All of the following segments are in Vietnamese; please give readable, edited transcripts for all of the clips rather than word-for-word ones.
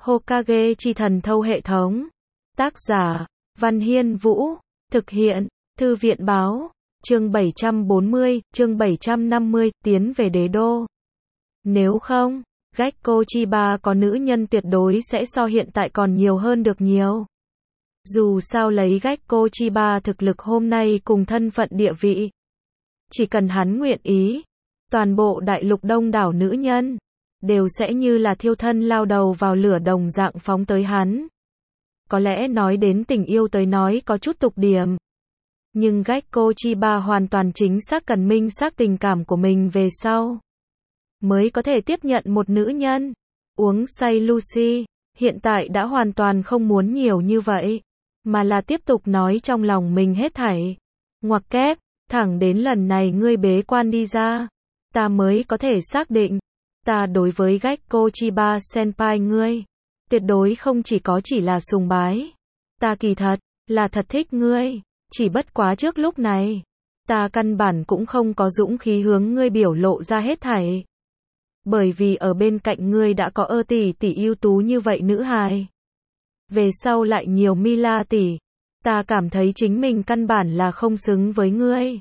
Hokage chi thần thâu hệ thống. Tác giả, Văn Hiên Vũ. Thực hiện, Thư viện báo. Chương 740, chương 750, tiến về đế đô. Nếu không, Gekko Chiba có nữ nhân tuyệt đối sẽ so hiện tại còn nhiều hơn được nhiều. Dù sao lấy Gekko Chiba thực lực hôm nay cùng thân phận địa vị, chỉ cần hắn nguyện ý, toàn bộ đại lục đông đảo nữ nhân đều sẽ như là thiêu thân lao đầu vào lửa đồng dạng phóng tới hắn. Có lẽ nói đến tình yêu tới nói có chút tục điểm, nhưng Gekko Chiba hoàn toàn chính xác cần minh xác tình cảm của mình về sau mới có thể tiếp nhận một nữ nhân. Uống say Lucy hiện tại đã hoàn toàn không muốn nhiều như vậy, mà là tiếp tục nói trong lòng mình hết thảy. Ngoặc kép, thẳng đến lần này ngươi bế quan đi ra, ta mới có thể xác định, ta đối với Gekko Chiba senpai ngươi, tuyệt đối không chỉ là sùng bái. Ta kỳ thật, là thật thích ngươi, chỉ bất quá trước lúc này, ta căn bản cũng không có dũng khí hướng ngươi biểu lộ ra hết thảy. Bởi vì ở bên cạnh ngươi đã có tỷ tỷ ưu tú như vậy nữ hài. Về sau lại nhiều Mila tỷ, ta cảm thấy chính mình căn bản là không xứng với ngươi.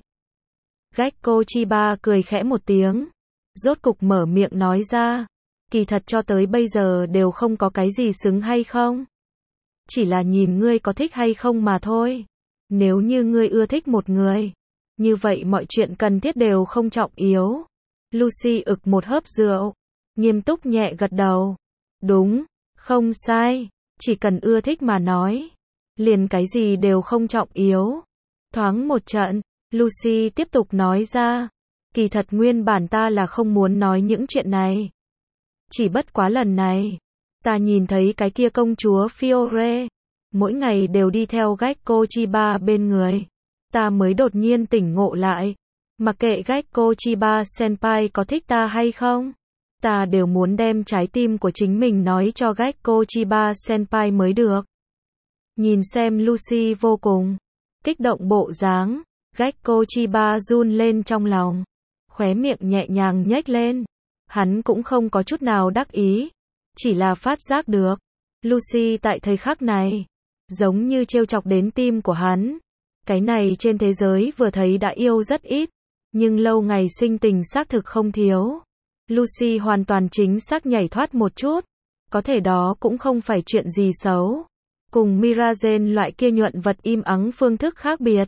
Gekko Chiba cười khẽ một tiếng, rốt cục mở miệng nói ra, kỳ thật cho tới bây giờ đều không có cái gì xứng hay không. Chỉ là nhìn ngươi có thích hay không mà thôi. Nếu như ngươi ưa thích một người, như vậy mọi chuyện cần thiết đều không trọng yếu. Lucy ực một hớp rượu, nghiêm túc nhẹ gật đầu. Đúng, không sai, chỉ cần ưa thích mà nói, liền cái gì đều không trọng yếu. Thoáng một trận, Lucy tiếp tục nói ra, kỳ thật nguyên bản ta là không muốn nói những chuyện này. Chỉ bất quá lần này, ta nhìn thấy cái kia công chúa Fiore, mỗi ngày đều đi theo Gekko Chiba bên người. Ta mới đột nhiên tỉnh ngộ lại, mặc kệ Gekko Chiba senpai có thích ta hay không, ta đều muốn đem trái tim của chính mình nói cho Gekko Chiba senpai mới được. Nhìn xem Lucy vô cùng kích động bộ dáng, Gekko Chiba run lên trong lòng, khóe miệng nhẹ nhàng nhếch lên. Hắn cũng không có chút nào đắc ý, chỉ là phát giác được, Lucy tại thời khắc này, giống như trêu chọc đến tim của hắn. Cái này trên thế giới vừa thấy đã yêu rất ít, nhưng lâu ngày sinh tình xác thực không thiếu. Lucy hoàn toàn chính xác nhảy thoát một chút, có thể đó cũng không phải chuyện gì xấu. Cùng Mirazen loại kia nhuận vật im ắng phương thức khác biệt.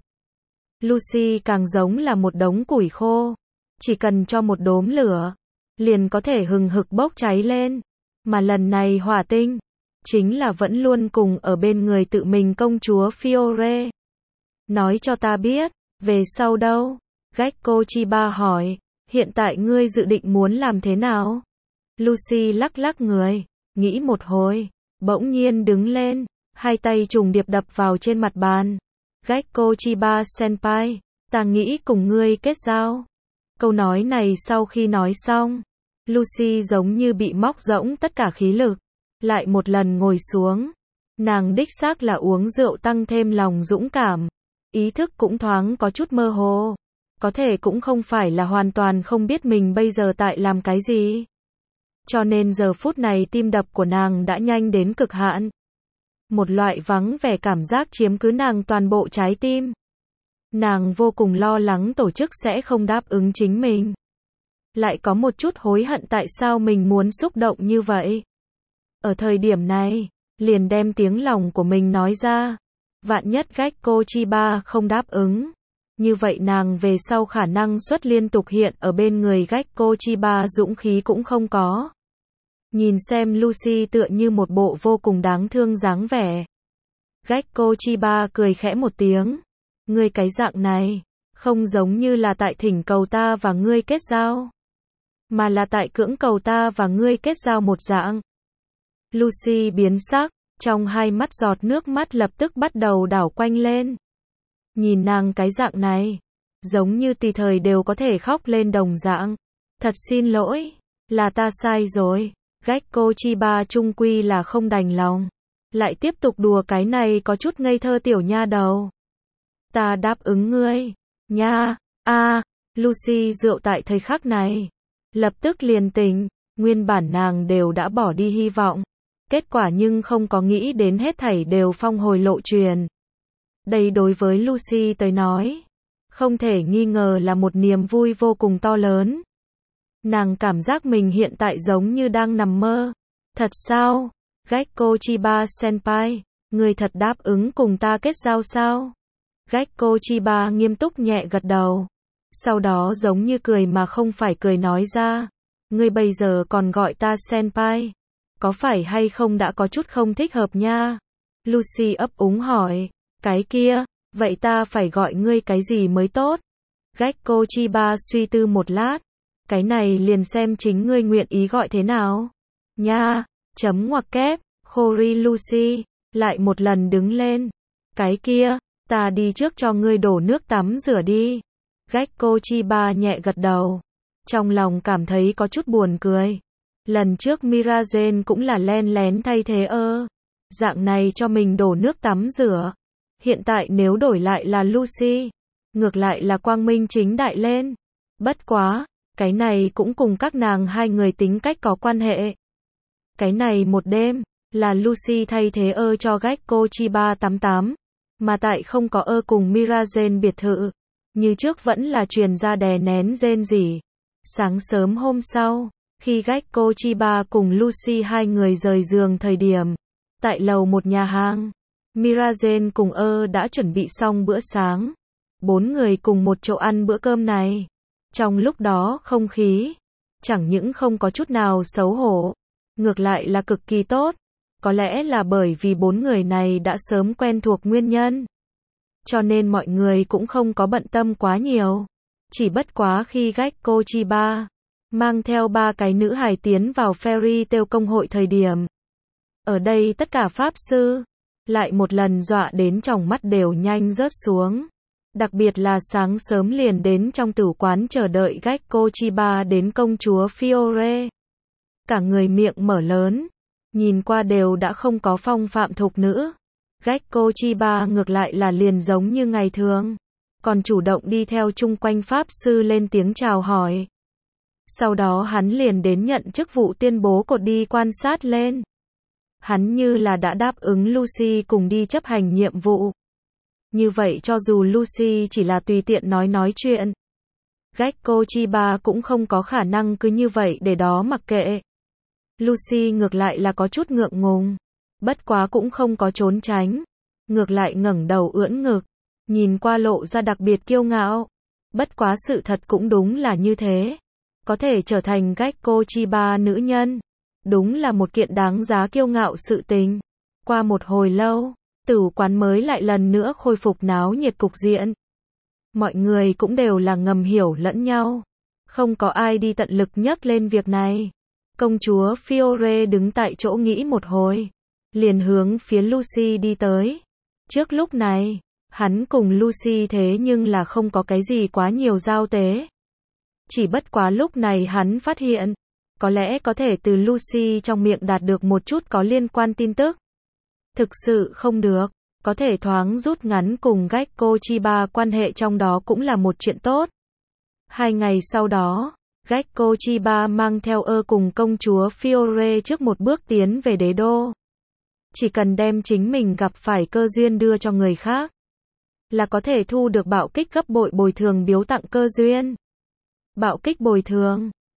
Lucy càng giống là một đống củi khô, chỉ cần cho một đốm lửa, liền có thể hừng hực bốc cháy lên. Mà lần này hỏa tinh, chính là vẫn luôn cùng ở bên người tự mình công chúa Fiore. Nói cho ta biết, về sau đâu? Gekko Chiba hỏi, hiện tại ngươi dự định muốn làm thế nào? Lucy lắc lắc người, nghĩ một hồi, bỗng nhiên đứng lên, hai tay trùng điệp đập vào trên mặt bàn. Gekko Chiba senpai, ta nghĩ cùng ngươi kết giao. Câu nói này sau khi nói xong, Lucy giống như bị móc rỗng tất cả khí lực, lại một lần ngồi xuống. Nàng đích xác là uống rượu tăng thêm lòng dũng cảm, ý thức cũng thoáng có chút mơ hồ, có thể cũng không phải là hoàn toàn không biết mình bây giờ tại làm cái gì. Cho nên giờ phút này tim đập của nàng đã nhanh đến cực hạn. Một loại vắng vẻ cảm giác chiếm cứ nàng toàn bộ trái tim. Nàng vô cùng lo lắng tổ chức sẽ không đáp ứng chính mình. Lại có một chút hối hận tại sao mình muốn xúc động như vậy. Ở thời điểm này, liền đem tiếng lòng của mình nói ra. Vạn nhất Gekko Chiba không đáp ứng, như vậy nàng về sau khả năng xuất liên tục hiện ở bên người Gekko Chiba dũng khí cũng không có. Nhìn xem Lucy tựa như một bộ vô cùng đáng thương dáng vẻ. Gekko Chiba cười khẽ một tiếng. Ngươi cái dạng này, không giống như là tại thỉnh cầu ta và ngươi kết giao, mà là tại cưỡng cầu ta và ngươi kết giao một dạng. Lucy biến sắc, trong hai mắt giọt nước mắt lập tức bắt đầu đảo quanh lên. Nhìn nàng cái dạng này, giống như tùy thời đều có thể khóc lên đồng dạng. Thật xin lỗi, là ta sai rồi. Gekko Chiba chung quy là không đành lòng, lại tiếp tục đùa cái này có chút ngây thơ tiểu nha đầu. Ta đáp ứng ngươi, nha. Lucy rượu tại thời khắc này, lập tức liền tỉnh, nguyên bản nàng đều đã bỏ đi hy vọng, Kết quả nhưng không có nghĩ đến hết thảy đều phong hồi lộ truyền. Đây đối với Lucy tới nói, không thể nghi ngờ là một niềm vui vô cùng to lớn. Nàng cảm giác mình hiện tại giống như đang nằm mơ. Thật sao? Gekko Chiba Senpai, người thật đáp ứng cùng ta kết giao sao? Gekko Chiba nghiêm túc nhẹ gật đầu. Sau đó giống như cười mà không phải cười nói ra. Ngươi bây giờ còn gọi ta Senpai. Có phải hay không đã có chút không thích hợp nha? Lucy ấp úng hỏi. Cái kia, vậy ta phải gọi ngươi cái gì mới tốt? Gekko Chiba suy tư một lát. Cái này liền xem chính ngươi nguyện ý gọi thế nào. Nha, chấm ngoặc kép, Khori Lucy, lại một lần đứng lên. Cái kia, ta đi trước cho ngươi đổ nước tắm rửa đi. Gekko Chiba nhẹ gật đầu. Trong lòng cảm thấy có chút buồn cười. Lần trước Mirazen cũng là len lén thay thế dạng này cho mình đổ nước tắm rửa. Hiện tại nếu đổi lại là Lucy, ngược lại là quang minh chính đại lên. Bất quá, cái này cũng cùng các nàng hai người tính cách có quan hệ. Cái này một đêm, là Lucy thay thế cho Gekko Chiba 88, mà tại không có cùng Mirazen biệt thự. Như trước vẫn là truyền ra đè nén rên rỉ. Sáng sớm hôm sau, khi Gekko Chiba cùng Lucy hai người rời giường thời điểm, tại lầu một nhà hàng, Mirazen cùng đã chuẩn bị xong bữa sáng. 4 người cùng một chỗ ăn bữa cơm này. Trong lúc đó không khí, chẳng những không có chút nào xấu hổ, ngược lại là cực kỳ tốt. Có lẽ là bởi vì 4 người này đã sớm quen thuộc nguyên nhân. Cho nên mọi người cũng không có bận tâm quá nhiều. Chỉ bất quá khi Gekko Chiba mang theo 3 cái nữ hài tiến vào Fairy Tail công hội thời điểm. Ở đây tất cả pháp sư, lại một lần dọa đến tròng mắt đều nhanh rớt xuống. Đặc biệt là sáng sớm liền đến trong tử quán chờ đợi Gekko Chiba đến công chúa Fiore. Cả người miệng mở lớn, nhìn qua đều đã không có phong phạm thục nữ. Gekko Chiba ngược lại là liền giống như ngày thường, còn chủ động đi theo chung quanh pháp sư lên tiếng chào hỏi. Sau đó hắn liền đến nhận chức vụ tuyên bố cột đi quan sát lên. Hắn như là đã đáp ứng Lucy cùng đi chấp hành nhiệm vụ. Như vậy cho dù Lucy chỉ là tùy tiện nói chuyện, Gekko Chiba cũng không có khả năng cứ như vậy để đó mặc kệ. Lucy ngược lại là có chút ngượng ngùng, bất quá cũng không có trốn tránh, ngược lại ngẩng đầu ưỡn ngực, nhìn qua lộ ra đặc biệt kiêu ngạo. Bất quá sự thật cũng đúng là như thế, có thể trở thành Gekko Chiba nữ nhân, đúng là một kiện đáng giá kiêu ngạo sự tình. Qua một hồi lâu, tử quán mới lại lần nữa khôi phục náo nhiệt cục diện. Mọi người cũng đều là ngầm hiểu lẫn nhau, không có ai đi tận lực nhắc lên việc này. Công chúa Fiore đứng tại chỗ nghĩ một hồi, liền hướng phía Lucy đi tới. Trước lúc này, hắn cùng Lucy thế nhưng là không có cái gì quá nhiều giao tế. Chỉ bất quá lúc này hắn phát hiện, có lẽ có thể từ Lucy trong miệng đạt được một chút có liên quan tin tức. Thực sự không được, có thể thoáng rút ngắn cùng Gekko Chiba quan hệ trong đó cũng là một chuyện tốt. 2 ngày sau đó, Gekko Chiba mang theo cùng công chúa Fiore trước một bước tiến về đế đô. Chỉ cần đem chính mình gặp phải cơ duyên đưa cho người khác, là có thể thu được bạo kích gấp bội bồi thường biếu tặng cơ duyên. Bạo kích bồi thường